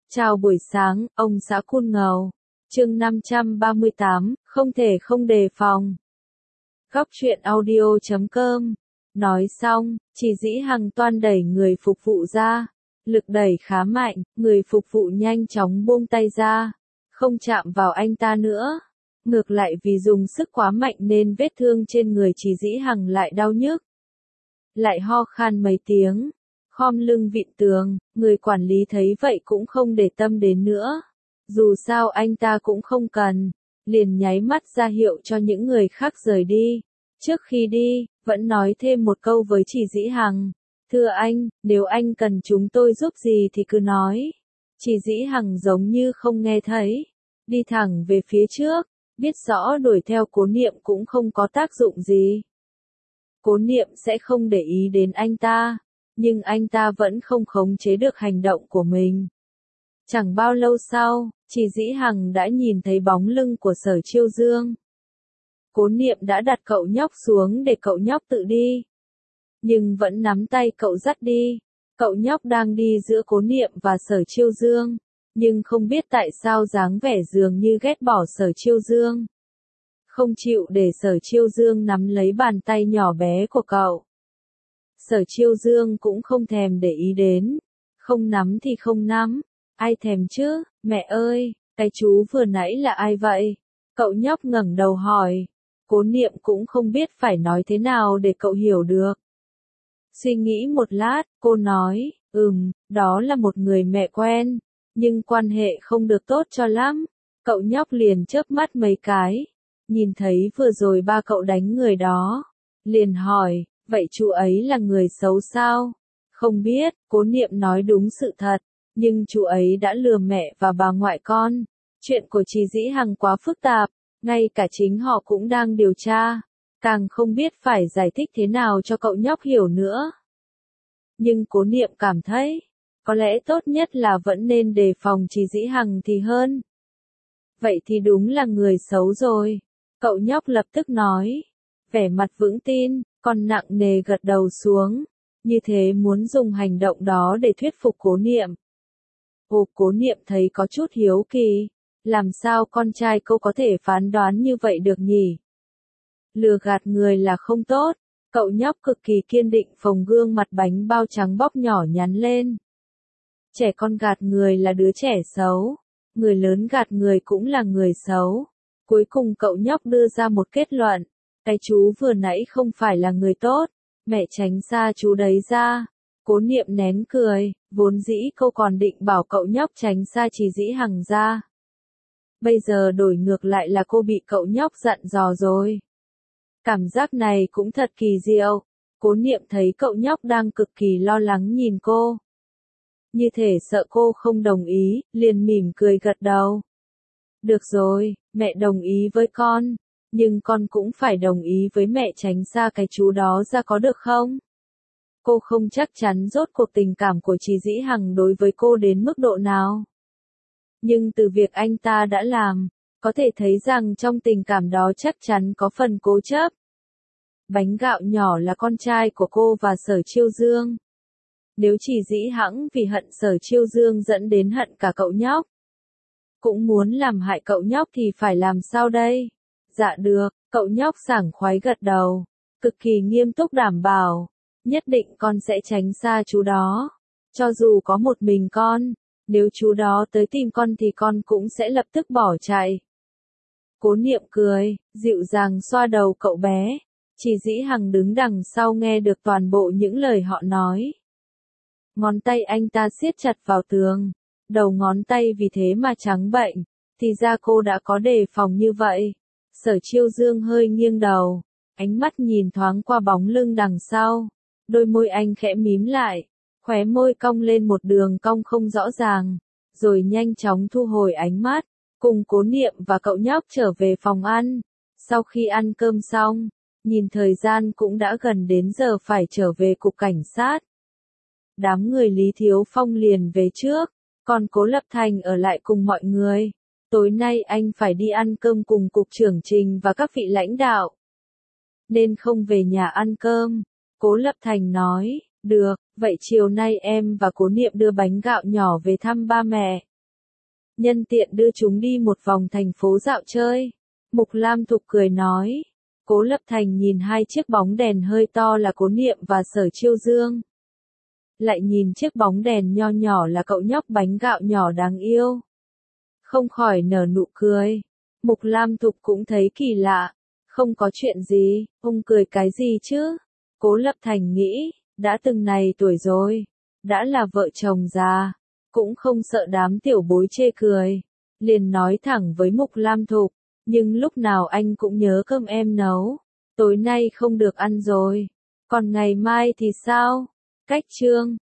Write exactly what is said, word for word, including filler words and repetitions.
Chào buổi sáng, ông xã Cun Ngầu. Chương năm trăm ba mươi tám, không thể không đề phòng. Góc truyện audio chấm com. Nói xong, chị Dĩ Hằng toan đẩy người phục vụ ra. Lực đẩy khá mạnh, người phục vụ nhanh chóng buông tay ra. Không chạm vào anh ta nữa. Ngược lại vì dùng sức quá mạnh nên vết thương trên người chị Dĩ Hằng lại đau nhức. Lại ho khan mấy tiếng. Khom lưng vịn tường, người quản lý thấy vậy cũng không để tâm đến nữa. Dù sao anh ta cũng không cần, liền nháy mắt ra hiệu cho những người khác rời đi. Trước khi đi, vẫn nói thêm một câu với chị Dĩ Hằng. Thưa anh, nếu anh cần chúng tôi giúp gì thì cứ nói. Chị Dĩ Hằng giống như không nghe thấy. Đi thẳng về phía trước, biết rõ đuổi theo Cố Niệm cũng không có tác dụng gì. Cố Niệm sẽ không để ý đến anh ta. Nhưng anh ta vẫn không khống chế được hành động của mình. Chẳng bao lâu sau, chị Dĩ Hằng đã nhìn thấy bóng lưng của Sở Chiêu Dương. Cố Niệm đã đặt cậu nhóc xuống để cậu nhóc tự đi. Nhưng vẫn nắm tay cậu dắt đi. Cậu nhóc đang đi giữa Cố Niệm và Sở Chiêu Dương. Nhưng không biết tại sao dáng vẻ dường như ghét bỏ Sở Chiêu Dương. Không chịu để Sở Chiêu Dương nắm lấy bàn tay nhỏ bé của cậu. Sở Chiêu Dương cũng không thèm để ý đến. Không nắm thì không nắm. Ai thèm chứ, mẹ ơi, cái chú vừa nãy là ai vậy? Cậu nhóc ngẩng đầu hỏi. Cố Niệm cũng không biết phải nói thế nào để cậu hiểu được. Suy nghĩ một lát, cô nói, ừm, đó là một người mẹ quen. Nhưng quan hệ không được tốt cho lắm. Cậu nhóc liền chớp mắt mấy cái. Nhìn thấy vừa rồi ba cậu đánh người đó. Liền hỏi. Vậy chú ấy là người xấu sao? Không biết, Cố Niệm nói đúng sự thật, nhưng chú ấy đã lừa mẹ và bà ngoại con. Chuyện của chị Dĩ Hằng quá phức tạp, ngay cả chính họ cũng đang điều tra, càng không biết phải giải thích thế nào cho cậu nhóc hiểu nữa. Nhưng Cố Niệm cảm thấy, có lẽ tốt nhất là vẫn nên đề phòng chị Dĩ Hằng thì hơn. Vậy thì đúng là người xấu rồi, cậu nhóc lập tức nói, vẻ mặt vững tin. Còn nặng nề gật đầu xuống, như thế muốn dùng hành động đó để thuyết phục Cố Niệm. Ồ, Cố Niệm thấy có chút hiếu kỳ, làm sao con trai cô có thể phán đoán như vậy được nhỉ? Lừa gạt người là không tốt, cậu nhóc cực kỳ kiên định phồng gương mặt bánh bao trắng bóc nhỏ nhắn lên. Trẻ con gạt người là đứa trẻ xấu, người lớn gạt người cũng là người xấu. Cuối cùng cậu nhóc đưa ra một kết luận. Cái chú vừa nãy không phải là người tốt, mẹ tránh xa chú đấy ra. Cố Niệm nén cười, vốn dĩ cô còn định bảo cậu nhóc tránh xa chị Dĩ Hằng ra. Bây giờ đổi ngược lại là cô bị cậu nhóc dặn dò rồi. Cảm giác này cũng thật kỳ diệu. Cố Niệm thấy cậu nhóc đang cực kỳ lo lắng nhìn cô. Như thể sợ cô không đồng ý, liền mỉm cười gật đầu. Được rồi, mẹ đồng ý với con. Nhưng con cũng phải đồng ý với mẹ tránh xa cái chú đó ra có được không? Cô không chắc chắn rốt cuộc tình cảm của chị Dĩ Hằng đối với cô đến mức độ nào. Nhưng từ việc anh ta đã làm, có thể thấy rằng trong tình cảm đó chắc chắn có phần cố chấp. Bánh gạo nhỏ là con trai của cô và Sở Chiêu Dương. Nếu chị Dĩ Hằng vì hận Sở Chiêu Dương dẫn đến hận cả cậu nhóc, cũng muốn làm hại cậu nhóc thì phải làm sao đây? Dạ được, cậu nhóc sảng khoái gật đầu, cực kỳ nghiêm túc đảm bảo, nhất định con sẽ tránh xa chú đó. Cho dù có một mình con, nếu chú đó tới tìm con thì con cũng sẽ lập tức bỏ chạy. Cố Niệm cười, dịu dàng xoa đầu cậu bé, chị Dĩ Hằng đứng đằng sau nghe được toàn bộ những lời họ nói. Ngón tay anh ta siết chặt vào tường, đầu ngón tay vì thế mà trắng bệch, thì ra cô đã có đề phòng như vậy. Sở Chiêu Dương hơi nghiêng đầu, ánh mắt nhìn thoáng qua bóng lưng đằng sau, đôi môi anh khẽ mím lại, khóe môi cong lên một đường cong không rõ ràng, rồi nhanh chóng thu hồi ánh mắt, cùng Cố Niệm và cậu nhóc trở về phòng ăn. Sau khi ăn cơm xong, nhìn thời gian cũng đã gần đến giờ phải trở về cục cảnh sát. Đám người Lý Thiếu Phong liền về trước, còn Cố Lập Thành ở lại cùng mọi người. Tối nay anh phải đi ăn cơm cùng cục trưởng Trình và các vị lãnh đạo, nên không về nhà ăn cơm. Cố Lập Thành nói, được, vậy chiều nay em và Cố Niệm đưa bánh gạo nhỏ về thăm ba mẹ. nhân tiện đưa chúng đi một vòng thành phố dạo chơi. Mục Lam Thục cười nói. Cố Lập Thành nhìn hai chiếc bóng đèn hơi to là Cố Niệm và Sở Chiêu Dương. Lại nhìn chiếc bóng đèn nho nhỏ là cậu nhóc bánh gạo nhỏ đáng yêu. Không khỏi nở nụ cười. Mục Lam Thục cũng thấy kỳ lạ. Không có chuyện gì, ông cười cái gì chứ? Cố Lập Thành nghĩ, đã từng này tuổi rồi, đã là vợ chồng già, cũng không sợ đám tiểu bối chê cười. Liền nói thẳng với Mục Lam Thục, nhưng lúc nào anh cũng nhớ cơm em nấu, tối nay không được ăn rồi, còn ngày mai thì sao? Cách trương